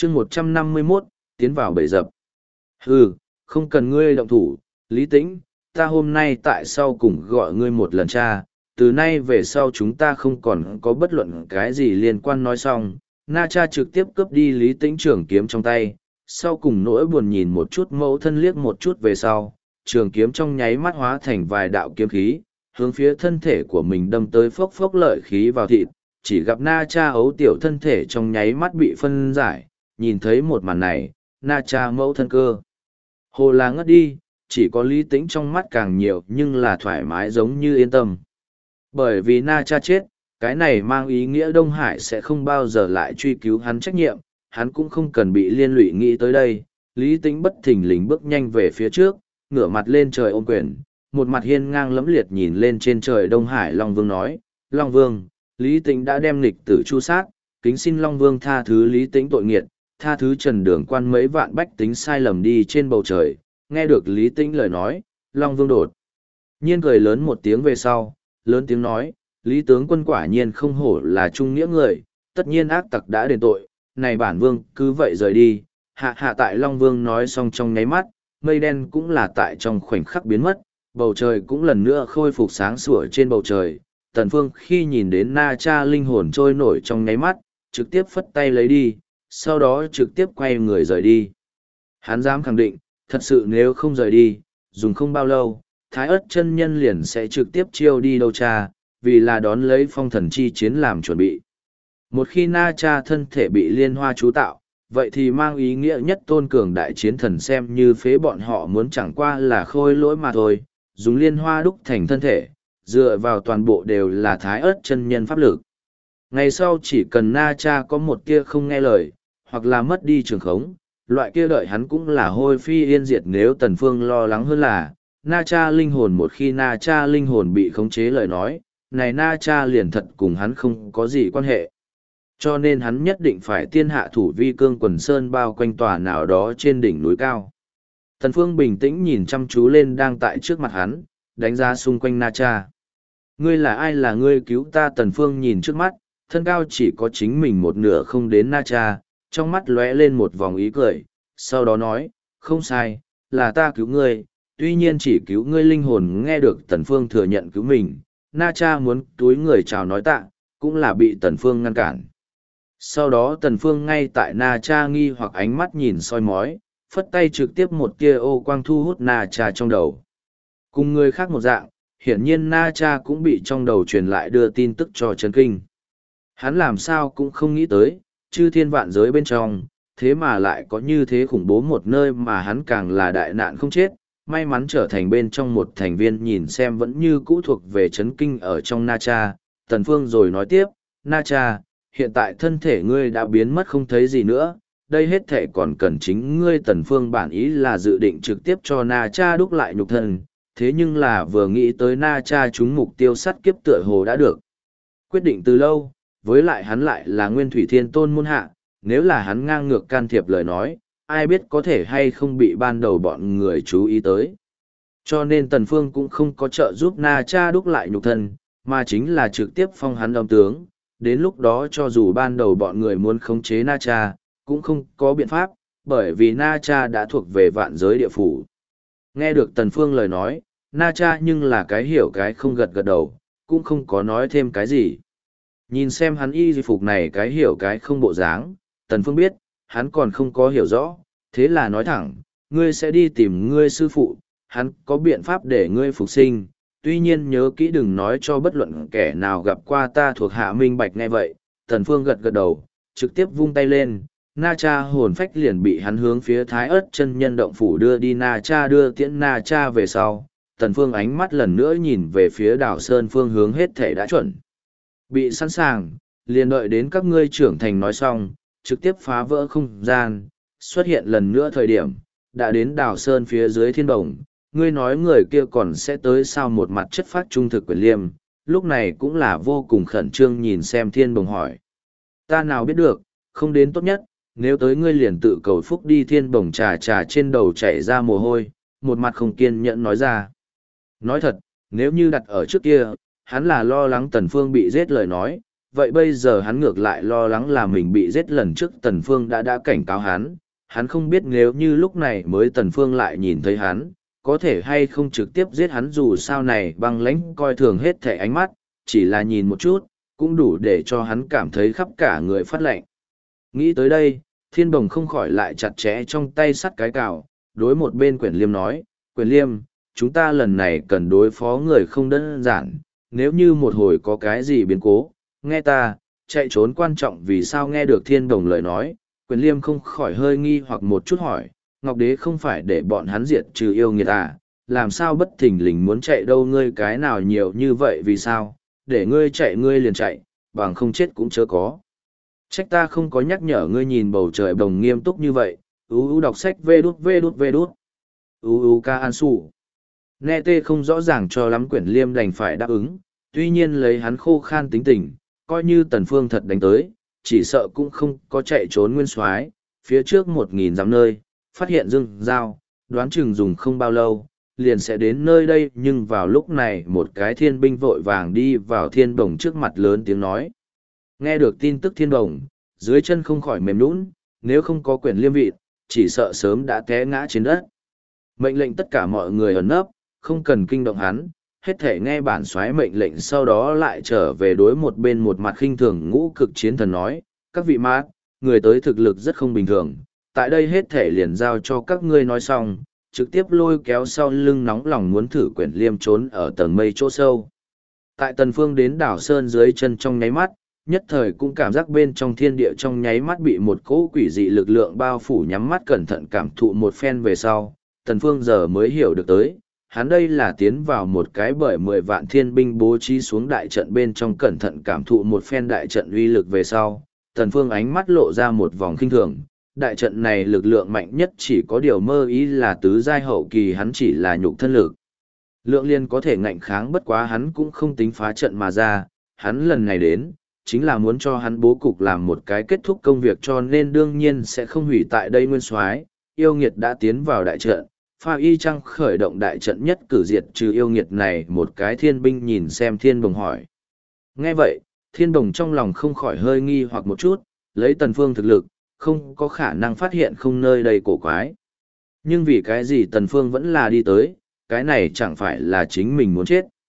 chương 151, tiến vào bẫy dập. Hừ, không cần ngươi động thủ, Lý Tĩnh, ta hôm nay tại sao cùng gọi ngươi một lần cha, từ nay về sau chúng ta không còn có bất luận cái gì liên quan. Nói xong, Na Cha trực tiếp cướp đi Lý Tĩnh trường kiếm trong tay, sau cùng nỗi buồn nhìn một chút mẫu thân liếc một chút về sau, trường kiếm trong nháy mắt hóa thành vài đạo kiếm khí, hướng phía thân thể của mình đâm tới, phốc phốc lợi khí vào thịt, chỉ gặp Na Cha ấu tiểu thân thể trong nháy mắt bị phân giải, nhìn thấy một màn này, Na Cha mẫu thân cơ hồ là ngất đi, chỉ có Lý Tĩnh trong mắt càng nhiều nhưng là thoải mái giống như yên tâm. Bởi vì Na Cha chết, cái này mang ý nghĩa Đông Hải sẽ không bao giờ lại truy cứu hắn trách nhiệm, hắn cũng không cần bị liên lụy nghĩ tới đây. Lý Tĩnh bất thình lình bước nhanh về phía trước, ngửa mặt lên trời ôm quyền, một mặt hiên ngang lẫm liệt nhìn lên trên trời Đông Hải. Long Vương nói, Long Vương, Lý Tĩnh đã đem nghịch tử chu sát, kính xin Long Vương tha thứ Lý Tĩnh tội nghiệt, tha thứ Trần Đường Quan mấy vạn bách tính sai lầm đi trên bầu trời. Nghe được Lý Tĩnh lời nói, Long Vương đột nhiên cười lớn một tiếng về sau, lớn tiếng nói, Lý tướng quân quả nhiên không hổ là trung nghĩa người, tất nhiên ác tặc đã đền tội, này bản vương cứ vậy rời đi. Hạ tại Long Vương nói xong trong nháy mắt, mây đen cũng là tại trong khoảnh khắc biến mất, bầu trời cũng lần nữa khôi phục sáng sủa. Trên bầu trời, Tần Phương khi nhìn đến Na Cha linh hồn trôi nổi trong nháy mắt, trực tiếp phất tay lấy đi, sau đó trực tiếp quay người rời đi. Hắn dám khẳng định, thật sự nếu không rời đi, dùng không bao lâu, Thái Ức chân nhân liền sẽ trực tiếp chiêu đi Đâu Cha, vì là đón lấy phong thần chi chiến làm chuẩn bị. Một khi Na Cha thân thể bị liên hoa chú tạo, vậy thì mang ý nghĩa nhất tôn cường đại chiến thần xem như phế bọn họ muốn chẳng qua là khôi lỗi mà thôi, dùng liên hoa đúc thành thân thể, dựa vào toàn bộ đều là Thái Ức chân nhân pháp lực. Ngày sau chỉ cần Na Cha có một tia không nghe lời, hoặc là mất đi trường khống, loại kia đợi hắn cũng là hôi phi yên diệt. Nếu Tần Phương lo lắng hơn là, Na Cha linh hồn một khi Na Cha linh hồn bị khống chế lời nói, này Na Cha liền thật cùng hắn không có gì quan hệ. Cho nên hắn nhất định phải tiên hạ thủ vi cương quần sơn bao quanh tòa nào đó trên đỉnh núi cao. Tần Phương bình tĩnh nhìn chăm chú lên đang tại trước mặt hắn, đánh giá xung quanh Na Cha. Ngươi là ai? Là ngươi cứu ta? Tần Phương nhìn trước mắt, thân cao chỉ có chính mình một nửa không đến Na Cha, trong mắt lóe lên một vòng ý cười, sau đó nói, không sai, là ta cứu ngươi, tuy nhiên chỉ cứu ngươi linh hồn. Nghe được Tần Phương thừa nhận cứu mình, Na Cha muốn túi người chào nói tạ, cũng là bị Tần Phương ngăn cản. Sau đó Tần Phương ngay tại Na Cha nghi hoặc ánh mắt nhìn soi mói, phất tay trực tiếp một tia ô quang thu hút Na Cha trong đầu. Cùng người khác một dạng, hiển nhiên Na Cha cũng bị trong đầu truyền lại đưa tin tức cho chấn kinh. Hắn làm sao cũng không nghĩ tới, chư thiên vạn giới bên trong, thế mà lại có như thế khủng bố một nơi mà hắn càng là đại nạn không chết, may mắn trở thành bên trong một thành viên. Nhìn xem vẫn như cũ thuộc về chấn kinh ở trong Na Cha, Tần Phương rồi nói tiếp, Na Cha, hiện tại thân thể ngươi đã biến mất không thấy gì nữa, đây hết thể còn cần chính ngươi. Tần Phương bản ý là dự định trực tiếp cho Na Cha đúc lại nhục thân, thế nhưng là vừa nghĩ tới Na Cha chúng mục tiêu sát kiếp tựa hồ đã được quyết định từ lâu, với lại hắn lại là Nguyên Thủy Thiên Tôn môn hạ, nếu là hắn ngang ngược can thiệp lời nói, ai biết có thể hay không bị ban đầu bọn người chú ý tới. Cho nên Tần Phương cũng không có trợ giúp Na Cha đúc lại nhục thân, mà chính là trực tiếp phong hắn âm tướng, đến lúc đó cho dù ban đầu bọn người muốn khống chế Na Cha, cũng không có biện pháp, bởi vì Na Cha đã thuộc về vạn giới địa phủ. Nghe được Tần Phương lời nói, Na Cha nhưng là cái hiểu cái không, gật gật đầu, cũng không có nói thêm cái gì. Nhìn xem hắn y phục này cái hiểu cái không bộ dáng, Tần Phương biết, hắn còn không có hiểu rõ, thế là nói thẳng, ngươi sẽ đi tìm ngươi sư phụ, hắn có biện pháp để ngươi phục sinh, tuy nhiên nhớ kỹ đừng nói cho bất luận kẻ nào gặp qua ta. Thuộc hạ minh bạch. Nghe vậy, Tần Phương gật gật đầu, trực tiếp vung tay lên, Na Cha hồn phách liền bị hắn hướng phía Thái Ức chân nhân động phủ đưa đi. Na Cha đưa tiễn Na Cha về sau, Tần Phương ánh mắt lần nữa nhìn về phía Đào Sơn phương hướng, hết thể đã chuẩn bị sẵn sàng, liền đợi đến các ngươi trưởng thành nói xong, trực tiếp phá vỡ không gian, xuất hiện lần nữa. Thời điểm đã đến Đào Sơn phía dưới thiên đồng, ngươi nói người kia còn sẽ tới sao? Một mặt chất phác trung thực Quyền Liêm, lúc này cũng là vô cùng khẩn trương nhìn xem thiên đồng hỏi. Ta nào biết được, không đến tốt nhất, nếu tới ngươi liền tự cầu phúc đi. Thiên bồng trà trên đầu chảy ra mồ hôi, một mặt không kiên nhẫn nói ra. Nói thật, nếu như đặt ở trước kia, hắn là lo lắng Tần Phương bị giết lời nói, vậy bây giờ hắn ngược lại lo lắng là mình bị giết. Lần trước Tần Phương đã cảnh cáo hắn không biết nếu như lúc này mới Tần Phương lại nhìn thấy hắn, có thể hay không trực tiếp giết hắn. Dù sao này băng lãnh coi thường hết thảy ánh mắt, chỉ là nhìn một chút, cũng đủ để cho hắn cảm thấy khắp cả người phát lạnh. Nghĩ tới đây, Thiên Bồng không khỏi lại chặt chẽ trong tay sắt cái cào, đối một bên Quyển Liêm nói, Quyển Liêm, chúng ta lần này cần đối phó người không đơn giản, nếu như một hồi có cái gì biến cố, nghe ta, chạy trốn quan trọng. Vì sao nghe được Thiên Bồng lời nói, Quyển Liêm không khỏi hơi nghi hoặc một chút hỏi, Ngọc Đế không phải để bọn hắn diệt trừ yêu nghiệt à, làm sao bất thình lình muốn chạy đâu? Ngươi cái nào nhiều như vậy vì sao, để ngươi chạy ngươi liền chạy, bằng không chết cũng chớ có. Trách ta không có nhắc nhở ngươi. Nhìn bầu trời Bồng nghiêm túc như vậy, đọc sách vê đút. Ca An Su. Nghe tê không rõ ràng cho lắm, Quyển Liêm đành phải đáp ứng, tuy nhiên lấy hắn khô khan tính tình, coi như Tần Phương thật đánh tới, chỉ sợ cũng không có chạy trốn nguyên soái. Phía trước 1000 dặm nơi, phát hiện rừng dao, đoán chừng dùng không bao lâu, liền sẽ đến nơi đây. Nhưng vào lúc này một cái thiên binh vội vàng đi vào Thiên Bồng trước mặt, lớn tiếng nói. Nghe được tin tức, Thiên Bồng dưới chân không khỏi mềm nhũn, nếu không có Quyển Liêm vịt, chỉ sợ sớm đã té ngã trên đất. Mệnh lệnh tất cả mọi người ẩn nấp, không cần kinh động hắn, hết thể nghe bản soái mệnh lệnh. Sau đó lại trở về đối một bên một mặt khinh thường Ngũ Cực Chiến Thần nói, các vị mát, người tới thực lực rất không bình thường, tại đây hết thể liền giao cho các ngươi. Nói xong, trực tiếp lôi kéo sau lưng, nóng lòng muốn thử Quyển Liêm trốn ở tầng mây chỗ sâu. Tại Tần Phương đến đảo Sơn dưới chân trong nháy mắt, nhất thời cũng cảm giác bên trong thiên địa trong nháy mắt bị một cỗ quỷ dị lực lượng bao phủ. Nhắm mắt cẩn thận cảm thụ một phen về sau, Tần Phương giờ mới hiểu được tới, hắn đây là tiến vào một cái bởi 10 vạn thiên binh bố trí xuống đại trận bên trong. Cẩn thận cảm thụ một phen đại trận uy lực về sau, Tần Phương ánh mắt lộ ra một vòng khinh thường. Đại trận này lực lượng mạnh nhất chỉ có điều mơ ý là tứ giai hậu kỳ, hắn chỉ là nhục thân lực lượng liền có thể ngạnh kháng, bất quá hắn cũng không tính phá trận mà ra. Hắn lần này đến, chính là muốn cho hắn bố cục làm một cái kết thúc công việc, cho nên đương nhiên sẽ không hủy tại đây nguyên soái. Yêu nghiệt đã tiến vào đại trận, Pha Y Trăng khởi động đại trận nhất cử diệt trừ yêu nghiệt này một cái. Thiên binh nhìn xem Thiên Bồng hỏi. Nghe vậy, Thiên Bồng trong lòng không khỏi hơi nghi hoặc một chút, lấy Tần Phương thực lực, không có khả năng phát hiện không nơi đây cổ quái. Nhưng vì cái gì Tần Phương vẫn là đi tới, cái này chẳng phải là chính mình muốn chết.